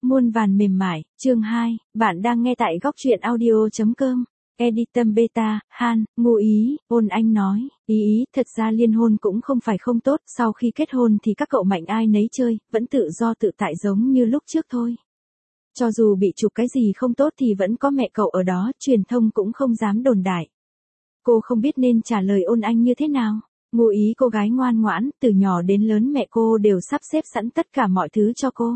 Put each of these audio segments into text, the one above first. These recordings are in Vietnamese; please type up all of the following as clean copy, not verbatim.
muôn vàn mềm mại, chương 2, bạn đang nghe tại góc truyện audio.com. Editum Beta, Han, ngụ ý, ôn anh nói, thật ra liên hôn cũng không phải không tốt, sau khi kết hôn thì các cậu mạnh ai nấy chơi, vẫn tự do tự tại giống như lúc trước thôi. Cho dù bị chụp cái gì không tốt thì vẫn có mẹ cậu ở đó, truyền thông cũng không dám đồn đại. Cô không biết nên trả lời ôn anh như thế nào. Ngụ ý cô gái ngoan ngoãn, từ nhỏ đến lớn mẹ cô đều sắp xếp sẵn tất cả mọi thứ cho cô.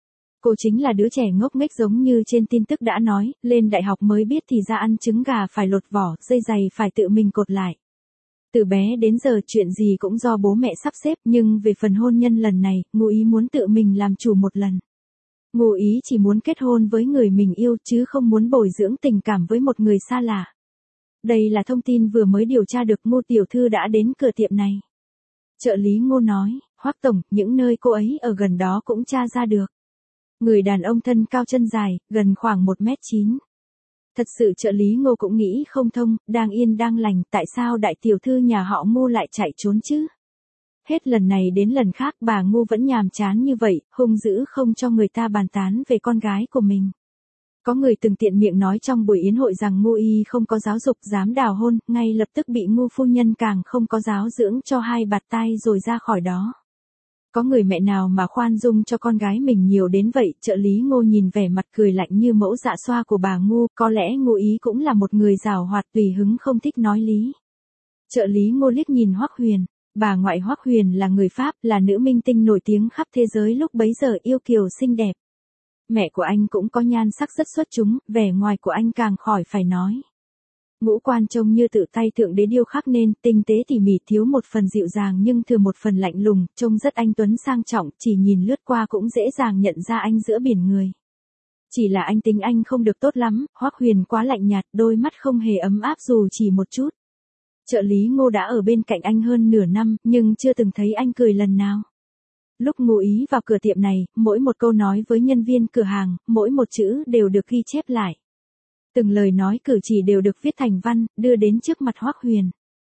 Cô chính là đứa trẻ ngốc nghếch giống như trên tin tức đã nói, lên đại học mới biết thì ra ăn trứng gà phải lột vỏ, dây giày phải tự mình cột lại. Từ bé đến giờ chuyện gì cũng do bố mẹ sắp xếp, nhưng về phần hôn nhân lần này, ngụ ý muốn tự mình làm chủ một lần. Ngụ ý chỉ muốn kết hôn với người mình yêu chứ không muốn bồi dưỡng tình cảm với một người xa lạ. Đây là thông tin vừa mới điều tra được, Ngô tiểu thư đã đến cửa tiệm này. Trợ lý Ngô nói, Hoắc tổng, những nơi cô ấy ở gần đó cũng tra ra được. Người đàn ông thân cao chân dài, gần khoảng 1m9. Thật sự trợ lý Ngô cũng nghĩ không thông, đang yên đang lành, tại sao đại tiểu thư nhà họ Ngô lại chạy trốn chứ? Hết lần này đến lần khác bà Ngô vẫn nhàm chán như vậy, hung dữ không cho người ta bàn tán về con gái của mình. Có người từng tiện miệng nói trong buổi yến hội rằng Ngô y không có giáo dục dám đào hôn, ngay lập tức bị Ngô phu nhân càng không có giáo dưỡng cho hai bạt tai rồi ra khỏi đó. Có người mẹ nào mà khoan dung cho con gái mình nhiều đến vậy, trợ lý Ngô nhìn vẻ mặt cười lạnh như mẫu dạ xoa của bà Ngô, có lẽ Ngô ý cũng là một người giàu hoạt tùy hứng không thích nói lý. Trợ lý Ngô liếc nhìn Hoắc Huyền, bà ngoại Hoắc Huyền là người Pháp, là nữ minh tinh nổi tiếng khắp thế giới lúc bấy giờ, yêu kiều xinh đẹp. Mẹ của anh cũng có nhan sắc rất xuất chúng, vẻ ngoài của anh càng khỏi phải nói. Ngũ quan trông như tự tay thượng đế điêu khắc nên, tinh tế tỉ mỉ, thiếu một phần dịu dàng nhưng thừa một phần lạnh lùng, trông rất anh tuấn sang trọng, chỉ nhìn lướt qua cũng dễ dàng nhận ra anh giữa biển người. Chỉ là anh tính anh không được tốt lắm, Hoắc Huyền quá lạnh nhạt, đôi mắt không hề ấm áp dù chỉ một chút. Trợ lý Ngô đã ở bên cạnh anh hơn nửa năm, nhưng chưa từng thấy anh cười lần nào. Lúc Ngô ý vào cửa tiệm này, mỗi một câu nói với nhân viên cửa hàng, mỗi một chữ đều được ghi chép lại. Từng lời nói cử chỉ đều được viết thành văn, đưa đến trước mặt Hoắc Huyền.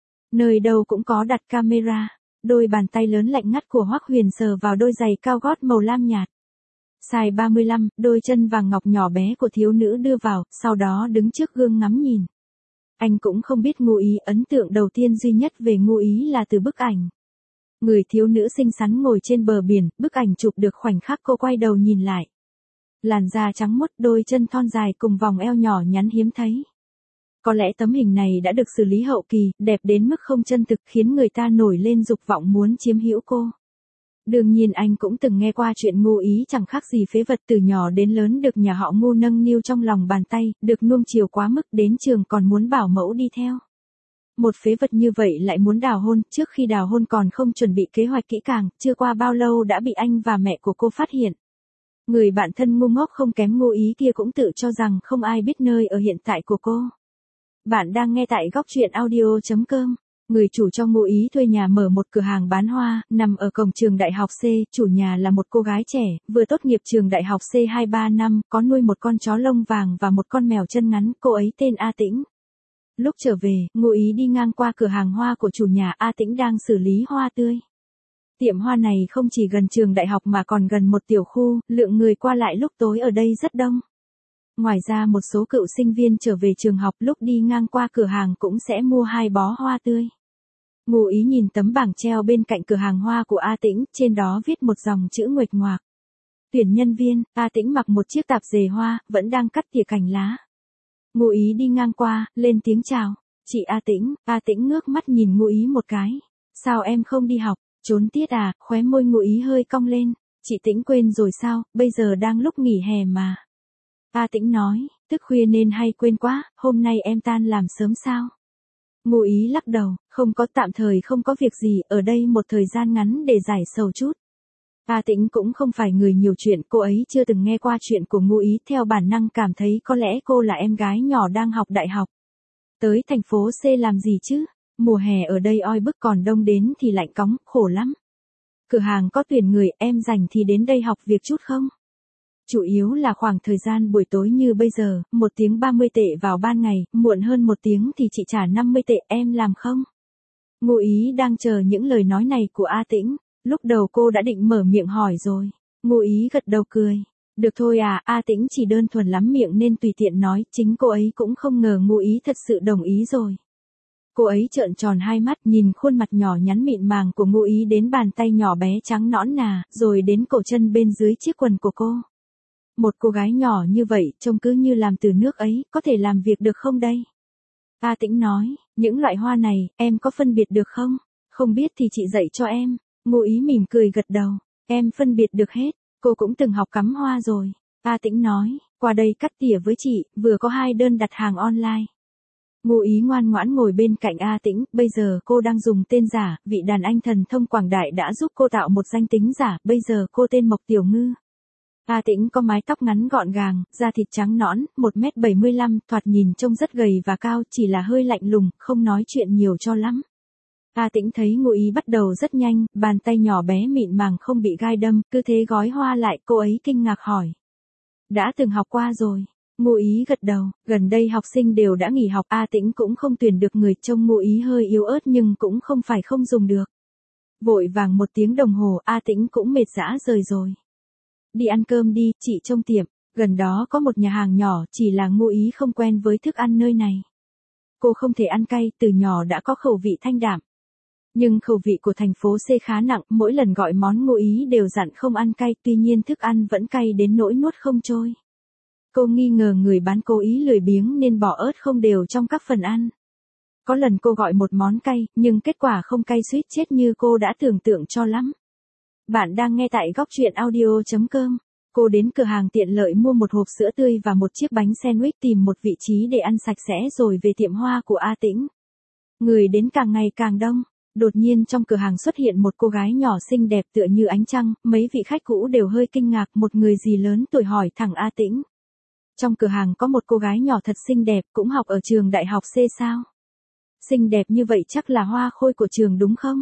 Nơi đâu cũng có đặt camera, đôi bàn tay lớn lạnh ngắt của Hoắc Huyền sờ vào đôi giày cao gót màu lam nhạt. Size 35, đôi chân vàng ngọc nhỏ bé của thiếu nữ đưa vào, sau đó đứng trước gương ngắm nhìn. Anh cũng không biết Ngô ý, ấn tượng đầu tiên duy nhất về Ngô ý là từ bức ảnh. Người thiếu nữ xinh xắn ngồi trên bờ biển, bức ảnh chụp được khoảnh khắc cô quay đầu nhìn lại. Làn da trắng muốt, đôi chân thon dài cùng vòng eo nhỏ nhắn hiếm thấy. Có lẽ tấm hình này đã được xử lý hậu kỳ, đẹp đến mức không chân thực, khiến người ta nổi lên dục vọng muốn chiếm hữu cô. Đương nhiên anh cũng từng nghe qua chuyện Ngô ý chẳng khác gì phế vật, từ nhỏ đến lớn được nhà họ Ngô nâng niu trong lòng bàn tay, được nuông chiều quá mức, đến trường còn muốn bảo mẫu đi theo. Một phế vật như vậy lại muốn đào hôn, trước khi đào hôn còn không chuẩn bị kế hoạch kỹ càng, chưa qua bao lâu đã bị anh và mẹ của cô phát hiện. Người bạn thân ngu ngốc không kém Ngô ý kia cũng tự cho rằng không ai biết nơi ở hiện tại của cô. Bạn đang nghe tại góc truyện audio.com. Người chủ cho Ngô ý thuê nhà mở một cửa hàng bán hoa, nằm ở cổng trường đại học C, chủ nhà là một cô gái trẻ, vừa tốt nghiệp trường đại học C 2-3 năm, có nuôi một con chó lông vàng và một con mèo chân ngắn, cô ấy tên A Tĩnh. Lúc trở về, Ngô ý đi ngang qua cửa hàng hoa của chủ nhà, A Tĩnh đang xử lý hoa tươi. Tiệm hoa này không chỉ gần trường đại học mà còn gần một tiểu khu, lượng người qua lại lúc tối ở đây rất đông. Ngoài ra một số cựu sinh viên trở về trường học lúc đi ngang qua cửa hàng cũng sẽ mua 2 bó hoa tươi. Ngô ý nhìn tấm bảng treo bên cạnh cửa hàng hoa của A Tĩnh, trên đó viết một dòng chữ nguệch ngoạc. Tuyển nhân viên. A Tĩnh mặc một chiếc tạp dề hoa, vẫn đang cắt tỉa cành lá. Ngô ý đi ngang qua, lên tiếng chào. Chị A Tĩnh. A Tĩnh ngước mắt nhìn Ngô ý một cái. Sao em không đi học? Trốn tiết à? Khóe môi Ngô ý hơi cong lên. Chị Tĩnh quên rồi sao, bây giờ đang lúc nghỉ hè mà. A Tĩnh nói, thức khuya nên hay quên quá, hôm nay em tan làm sớm sao? Ngô ý lắc đầu, không có, tạm thời không có việc gì, ở đây một thời gian ngắn để giải sầu chút. A Tĩnh cũng không phải người nhiều chuyện, cô ấy chưa từng nghe qua chuyện của Ngô ý, theo bản năng cảm thấy có lẽ cô là em gái nhỏ đang học đại học. Tới thành phố C làm gì chứ? Mùa hè ở đây oi bức, còn đông đến thì lạnh cóng, khổ lắm. Cửa hàng có tuyển người, em rảnh thì đến đây học việc chút không? Chủ yếu là khoảng thời gian buổi tối như bây giờ, 1 tiếng 30 tệ vào ban ngày, muộn hơn 1 tiếng thì chị trả 50 tệ, em làm không? Ngô ý đang chờ những lời nói này của A Tĩnh, lúc đầu cô đã định mở miệng hỏi rồi. Ngô ý gật đầu cười. Được thôi à, A Tĩnh chỉ đơn thuần lắm miệng nên tùy tiện nói, chính cô ấy cũng không ngờ Ngụ Ý thật sự đồng ý rồi. Cô ấy trợn tròn hai mắt nhìn khuôn mặt nhỏ nhắn mịn màng của Ngụ Ý đến bàn tay nhỏ bé trắng nõn nà, rồi đến cổ chân bên dưới chiếc quần của cô. Một cô gái nhỏ như vậy, trông cứ như làm từ nước ấy, có thể làm việc được không đây? A Tĩnh nói, những loại hoa này, em có phân biệt được không? Không biết thì chị dạy cho em. Ngụ Ý mỉm cười gật đầu, em phân biệt được hết, cô cũng từng học cắm hoa rồi. A Tĩnh nói, qua đây cắt tỉa với chị, vừa có 2 đơn đặt hàng online. Ngụ Ý ngoan ngoãn ngồi bên cạnh A Tĩnh, bây giờ cô đang dùng tên giả, vị đàn anh thần thông quảng đại đã giúp cô tạo một danh tính giả, bây giờ cô tên Mộc Tiểu Ngư. A Tĩnh có mái tóc ngắn gọn gàng, da thịt trắng nõn, 1m75, thoạt nhìn trông rất gầy và cao, chỉ là hơi lạnh lùng, không nói chuyện nhiều cho lắm. A Tĩnh thấy Ngụ Ý bắt đầu rất nhanh, bàn tay nhỏ bé mịn màng không bị gai đâm, cứ thế gói hoa lại, cô ấy kinh ngạc hỏi. Đã từng học qua rồi. Ngụ Ý gật đầu, gần đây học sinh đều đã nghỉ học, A Tĩnh cũng không tuyển được người, trông Ngụ Ý hơi yếu ớt nhưng cũng không phải không dùng được. Vội vàng 1 tiếng đồng hồ, A Tĩnh cũng mệt rã rời rồi. Đi ăn cơm đi, chị trông tiệm, gần đó có một nhà hàng nhỏ, chỉ là Ngụ Ý không quen với thức ăn nơi này. Cô không thể ăn cay, từ nhỏ đã có khẩu vị thanh đạm. Nhưng khẩu vị của thành phố C khá nặng, mỗi lần gọi món Ngụ Ý đều dặn không ăn cay, tuy nhiên thức ăn vẫn cay đến nỗi nuốt không trôi. Cô nghi ngờ người bán cố ý lười biếng nên bỏ ớt không đều trong các phần ăn. Có lần cô gọi một món cay, nhưng kết quả không cay suýt chết như cô đã tưởng tượng cho lắm. Bạn đang nghe tại góc truyện audio.com. Cô đến cửa hàng tiện lợi mua một hộp sữa tươi và một chiếc bánh sandwich, tìm một vị trí để ăn sạch sẽ rồi về tiệm hoa của A Tĩnh. Người đến càng ngày càng đông. Đột nhiên trong cửa hàng xuất hiện một cô gái nhỏ xinh đẹp tựa như ánh trăng, mấy vị khách cũ đều hơi kinh ngạc, một người dì lớn tuổi hỏi thẳng A Tĩnh. Trong cửa hàng có một cô gái nhỏ thật xinh đẹp, cũng học ở trường đại học C sao? Xinh đẹp như vậy chắc là hoa khôi của trường đúng không?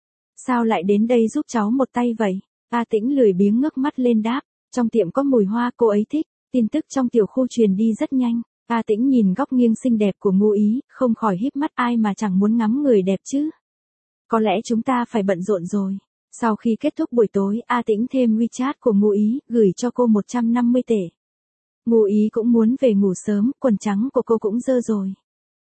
Sao lại đến đây giúp cháu một tay vậy? A Tĩnh lười biếng ngước mắt lên đáp, trong tiệm có mùi hoa cô ấy thích, tin tức trong tiểu khu truyền đi rất nhanh. A Tĩnh nhìn góc nghiêng xinh đẹp của Ngụ Ý, không khỏi híp mắt, ai mà chẳng muốn ngắm người đẹp chứ? Có lẽ chúng ta phải bận rộn rồi. Sau khi kết thúc buổi tối, A Tĩnh thêm WeChat của Ngụ Ý, gửi cho cô 150 tệ. Ngụ Ý cũng muốn về ngủ sớm, quần trắng của cô cũng dơ rồi.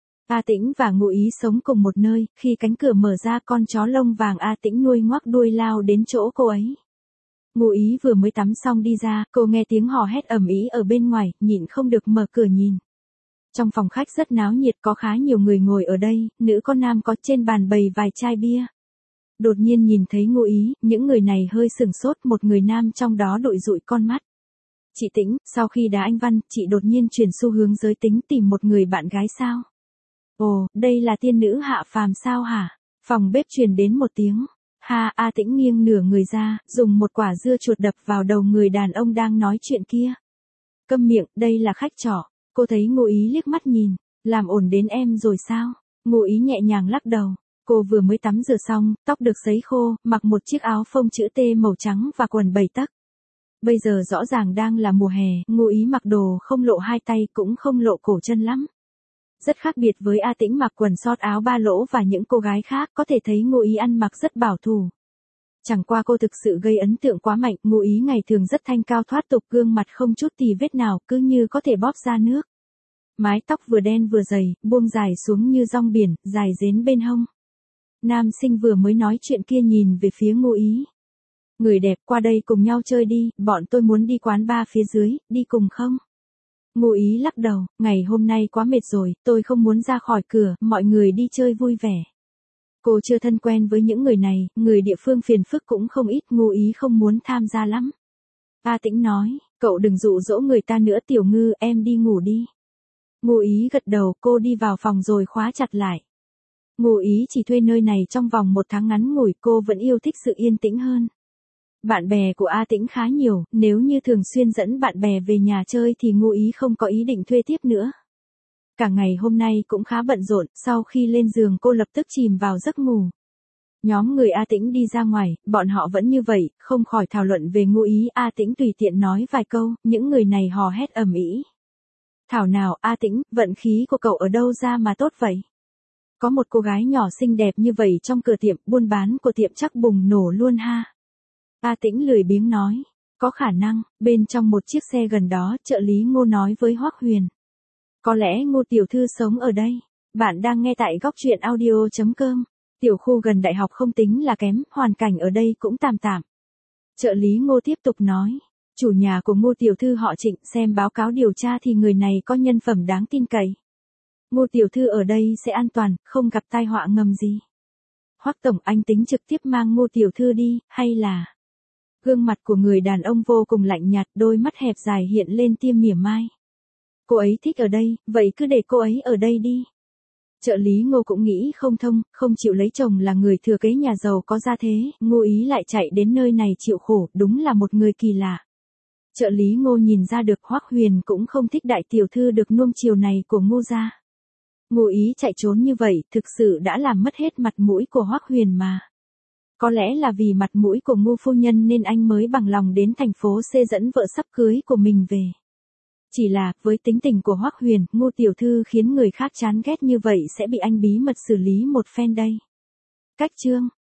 A Tĩnh và Ngụ Ý sống cùng một nơi, khi cánh cửa mở ra con chó lông vàng A Tĩnh nuôi ngoác đuôi lao đến chỗ cô ấy. Ngụ Ý vừa mới tắm xong đi ra, cô nghe tiếng hò hét ầm ĩ ở bên ngoài, nhịn không được mở cửa nhìn. Trong phòng khách rất náo nhiệt, có khá nhiều người ngồi ở đây, nữ có nam có, trên bàn bày vài chai bia. Đột nhiên nhìn thấy Ngụ Ý, những người này hơi sửng sốt, một người nam trong đó đội dụi con mắt. Chị Tĩnh, sau khi đá anh Văn, chị đột nhiên chuyển xu hướng giới tính, tìm một người bạn gái sao? Ồ, đây là tiên nữ hạ phàm sao hả? Phòng bếp truyền đến một tiếng. Ha, A Tĩnh nghiêng nửa người ra, dùng một quả dưa chuột đập vào đầu người đàn ông đang nói chuyện kia. Câm miệng, đây là khách trọ. Cô thấy Ngụ Ý liếc mắt nhìn, làm ổn đến em rồi sao? Ngụ Ý nhẹ nhàng lắc đầu. Cô vừa mới tắm rửa xong, tóc được sấy khô, mặc một chiếc áo phông chữ T màu trắng và quần 7 tấc. Bây giờ rõ ràng đang là mùa hè, Ngụ Ý mặc đồ không lộ hai tay cũng không lộ cổ chân lắm. Rất khác biệt với A Tĩnh mặc quần sót áo 3 lỗ và những cô gái khác, có thể thấy Ngụ Ý ăn mặc rất bảo thủ. Chẳng qua cô thực sự gây ấn tượng quá mạnh, Ngụ Ý ngày thường rất thanh cao thoát tục, gương mặt không chút tì vết nào, cứ như có thể bóp ra nước. Mái tóc vừa đen vừa dày, buông dài xuống như rong biển, dài đến bên hông. Nam sinh vừa mới nói chuyện kia nhìn về phía Ngụ Ý. Người đẹp, qua đây cùng nhau chơi đi, bọn tôi muốn đi quán bar phía dưới, đi cùng không? Ngụ Ý lắc đầu, ngày hôm nay quá mệt rồi, tôi không muốn ra khỏi cửa, mọi người đi chơi vui vẻ. Cô chưa thân quen với những người này, người địa phương phiền phức cũng không ít, Ngụ Ý không muốn tham gia lắm. A Tĩnh nói, cậu đừng dụ dỗ người ta nữa Tiểu Ngư, em đi ngủ đi. Ngụ Ý gật đầu, cô đi vào phòng rồi khóa chặt lại. Ngụ Ý chỉ thuê nơi này trong vòng 1 tháng ngắn ngủi, cô vẫn yêu thích sự yên tĩnh hơn. Bạn bè của A Tĩnh khá nhiều, nếu như thường xuyên dẫn bạn bè về nhà chơi thì Ngụ Ý không có ý định thuê tiếp nữa. Cả ngày hôm nay cũng khá bận rộn, sau khi lên giường cô lập tức chìm vào giấc ngủ. Nhóm người A Tĩnh đi ra ngoài, bọn họ vẫn như vậy, không khỏi thảo luận về Ngụ Ý, A Tĩnh tùy tiện nói vài câu, những người này hò hét ầm ĩ. Thảo nào, A Tĩnh, vận khí của cậu ở đâu ra mà tốt vậy? Có một cô gái nhỏ xinh đẹp như vậy trong cửa tiệm, buôn bán của tiệm chắc bùng nổ luôn ha. A Tĩnh lười biếng nói, Có khả năng, bên trong một chiếc xe gần đó, trợ lý Ngô nói với Hoắc Huyền. Có lẽ Ngô tiểu thư sống ở đây. Bạn đang nghe tại góc truyện audio.com. Tiểu khu gần đại học không tính là kém, hoàn cảnh ở đây cũng tạm tạm. Trợ lý Ngô tiếp tục nói. Chủ nhà của Ngô tiểu thư họ Trịnh, xem báo cáo điều tra thì người này có nhân phẩm đáng tin cậy. Ngô tiểu thư ở đây sẽ an toàn, không gặp tai họa ngầm gì. Hoắc tổng, anh tính trực tiếp mang Ngô tiểu thư đi, hay là... Gương mặt của người đàn ông vô cùng lạnh nhạt, đôi mắt hẹp dài hiện lên tia mỉa mai. Cô ấy thích ở đây, vậy cứ để cô ấy ở đây đi. Trợ lý Ngô cũng nghĩ không thông, không chịu lấy chồng là người thừa kế nhà giàu có gia thế, Ngô ý lại chạy đến nơi này chịu khổ, đúng là một người kỳ lạ. Trợ lý Ngô nhìn ra được Hoắc Huyền cũng không thích đại tiểu thư được nuông chiều này của Ngô gia. Ngô ý chạy trốn như vậy, thực sự đã làm mất hết mặt mũi của Hoắc Huyền mà. Có lẽ là vì mặt mũi của Ngô phu nhân nên anh mới bằng lòng đến thành phố C dẫn vợ sắp cưới của mình về. Chỉ là, với tính tình của Hoắc Huyền, Ngô tiểu thư khiến người khác chán ghét như vậy sẽ bị anh bí mật xử lý một phen đây. Cách chương